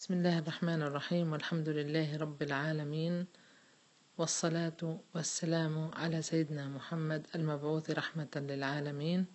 بسم الله الرحمن الرحيم، والحمد لله رب العالمين، والصلاة والسلام على سيدنا محمد المبعوث رحمة للعالمين.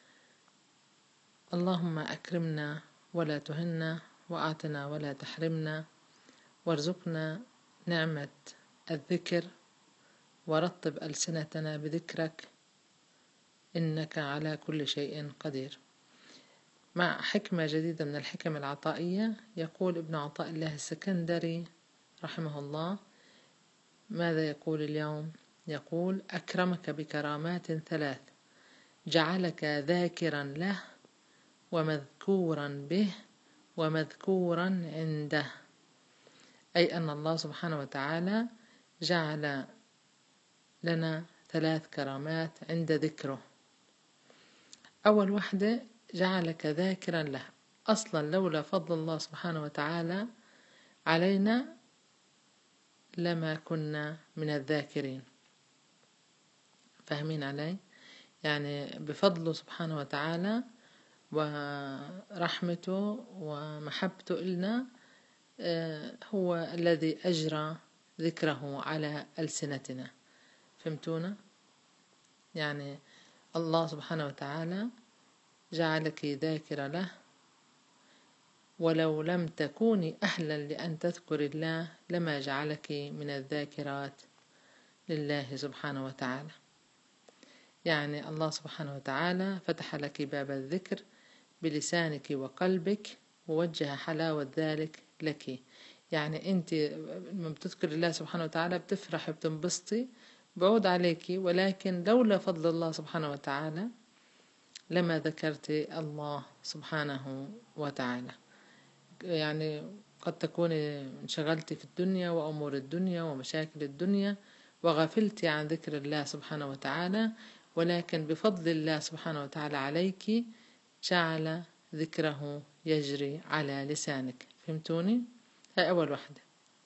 اللهم أكرمنا ولا تهنا، وأعطنا ولا تحرمنا، وارزقنا نعمة الذكر، ورطب ألسنتنا بذكرك إنك على كل شيء قدير. مع حكمة جديدة من الحكم العطائية، يقول ابن عطاء الله السكندري رحمه الله: ماذا يقول اليوم؟ يقول: أكرمك بكرامات ثلاث، جعلك ذاكرا له ومذكورا به ومذكورا عنده. أي أن الله سبحانه وتعالى جعل لنا ثلاث كرامات عند ذكره. أول واحدة جعلك ذاكرا له. أصلا لولا فضل الله سبحانه وتعالى علينا لما كنا من الذاكرين. فاهمين علي؟ يعني بفضله سبحانه وتعالى ورحمته ومحبته إلنا هو الذي أجرى ذكره على ألسنتنا. فهمتونا؟ يعني الله سبحانه وتعالى جعلك ذاكرة له، ولو لم تكوني أهلا لأن تذكر الله لما جعلك من الذاكرات لله سبحانه وتعالى. يعني الله سبحانه وتعالى فتح لك باب الذكر بلسانك وقلبك، ووجه حلاوة ذلك لك. يعني أنت لما بتذكر الله سبحانه وتعالى بتفرح بتنبسطي، بعود عليك، ولكن لولا فضل الله سبحانه وتعالى لما ذكرت الله سبحانه وتعالى. يعني قد تكوني انشغلت في الدنيا وأمور الدنيا ومشاكل الدنيا وغفلت عن ذكر الله سبحانه وتعالى، ولكن بفضل الله سبحانه وتعالى عليك جعل ذكره يجري على لسانك. فهمتوني؟ هاي أول واحدة.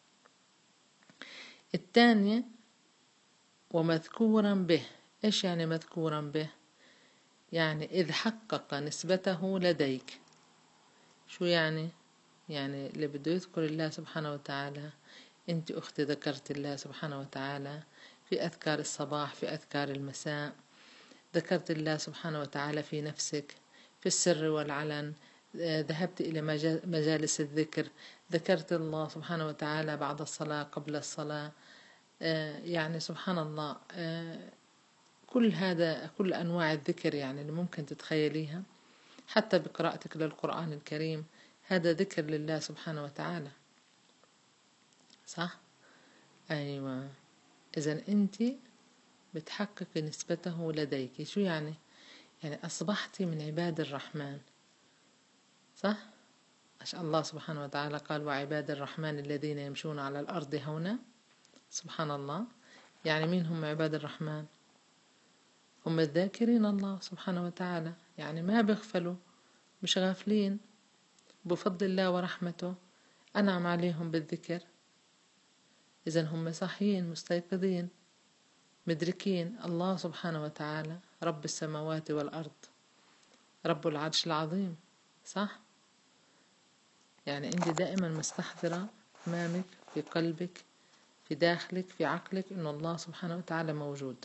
الثانية ومذكورا به. إيش يعني مذكورا به؟ يعني إذ حقق نسبته لديك. شو يعني؟ يعني اللي بده يذكر الله سبحانه وتعالى، انت أختي ذكرت الله سبحانه وتعالى في أذكار الصباح، في أذكار المساء، ذكرت الله سبحانه وتعالى في نفسك في السر والعلن، ذهبت إلى مجالس الذكر، ذكرت الله سبحانه وتعالى بعد الصلاة قبل الصلاة. يعني سبحان الله، كل هذا كل أنواع الذكر يعني اللي ممكن تتخيليها، حتى بقراءتك للقرآن الكريم هذا ذكر لله سبحانه وتعالى. صح؟ أيوة. إذن أنت بتحقق نسبته لديك. شو يعني؟ يعني أصبحت من عباد الرحمن. صح؟ عشان الله سبحانه وتعالى قال: وعباد الرحمن الذين يمشون على الأرض هونا. سبحان الله. يعني مين هم عباد الرحمن؟ هم الذاكرين الله سبحانه وتعالى، يعني ما بيغفلوا، مش غافلين، بفضل الله ورحمته أنعم عليهم بالذكر. إذن هم صحيين مستيقظين مدركين الله سبحانه وتعالى رب السماوات والأرض، رب العرش العظيم. صح؟ يعني أنت دائما مستحضرة أمامك في قلبك في داخلك في عقلك إن الله سبحانه وتعالى موجود،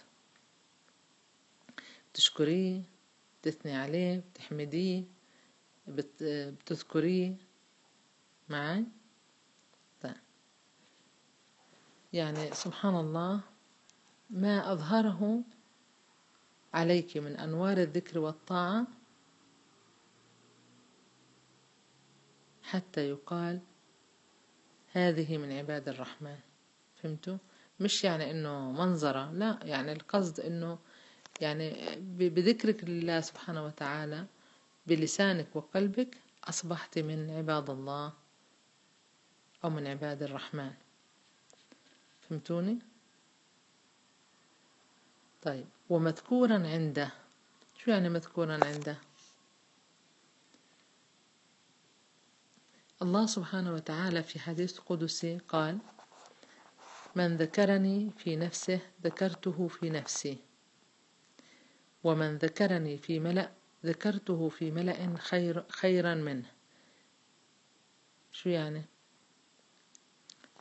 بتشكريه، بتثني عليه، بتحمديه، بتذكريه معي. طيب. يعني سبحان الله ما أظهره عليك من أنوار الذكر والطاعة حتى يقال هذه من عباد الرحمن. فهمتوا؟ مش يعني إنه منظرة، لا، يعني القصد إنه يعني بذكرك لله سبحانه وتعالى بلسانك وقلبك أصبحت من عباد الله أو من عباد الرحمن. فهمتوني؟ طيب. ومذكورا عنده. شو يعني مذكورا عنده؟ الله سبحانه وتعالى في حديث قدسي قال: من ذكرني في نفسه ذكرته في نفسي، ومن ذكرني في ملأ ذكرته في ملأ خيرا منه. شو يعني؟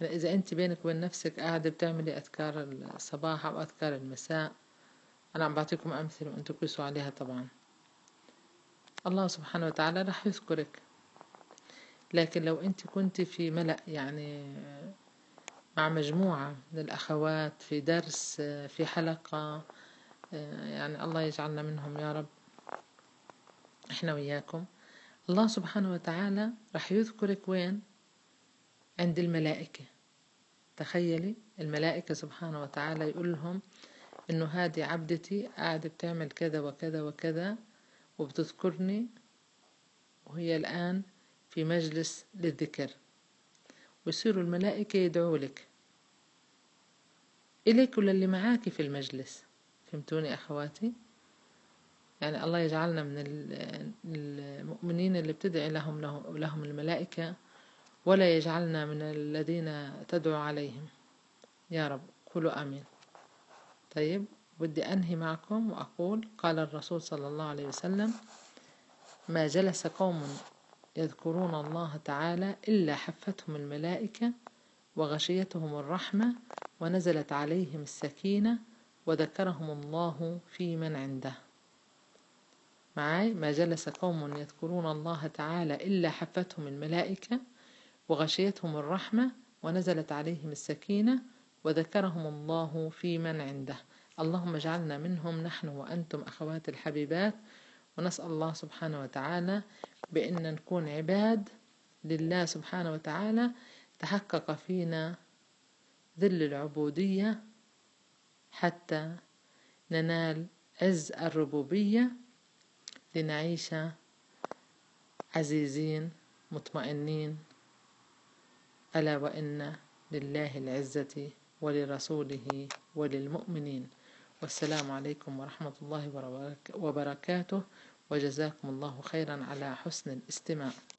يعني إذا أنت بينك وبين نفسك قاعدة بتعملي أذكار الصباح أو أذكار المساء، أنا عم بعطيكم أمثلة وأنتوا قيسوا عليها طبعا، الله سبحانه وتعالى رح يذكرك. لكن لو أنت كنت في ملأ، يعني مع مجموعة من الأخوات في درس، في حلقة، يعني الله يجعلنا منهم يا رب إحنا وياكم، الله سبحانه وتعالى رح يذكرك وين؟ عند الملائكة. تخيلي الملائكة سبحانه وتعالى يقول لهم إنه هذه عبدتي قاعدة بتعمل كذا وكذا وكذا وبتذكرني، وهي الآن في مجلس للذكر، ويصيروا الملائكة يدعوا لك، إليك وللي معاكي في المجلس. فهمتوني أخواتي؟ يعني الله يجعلنا من المؤمنين اللي بتدعي لهم الملائكة، ولا يجعلنا من الذين تدعو عليهم يا رب. قولوا آمين. طيب، بدي أنهي معكم وأقول: قال الرسول صلى الله عليه وسلم: ما جلس قوم يذكرون الله تعالى إلا حفتهم الملائكة وغشيتهم الرحمة ونزلت عليهم السكينة وذكرهم الله في من عنده. معاي: ما جلس قوم يذكرون الله تعالى إلا حفتهم الملائكة وغشيتهم الرحمة ونزلت عليهم السكينة وذكرهم الله في من عنده. اللهم اجعلنا منهم نحن وأنتم أخوات الحبيبات، ونسأل الله سبحانه وتعالى بأن نكون عباد لله سبحانه وتعالى، تحقق فينا ذل العبودية حتى ننال عز الربوبية، لنعيش عزيزين مطمئنين. ألا وإن لله العزة ولرسوله وللمؤمنين. والسلام عليكم ورحمة الله وبركاته، وجزاكم الله خيرا على حسن الاستماع.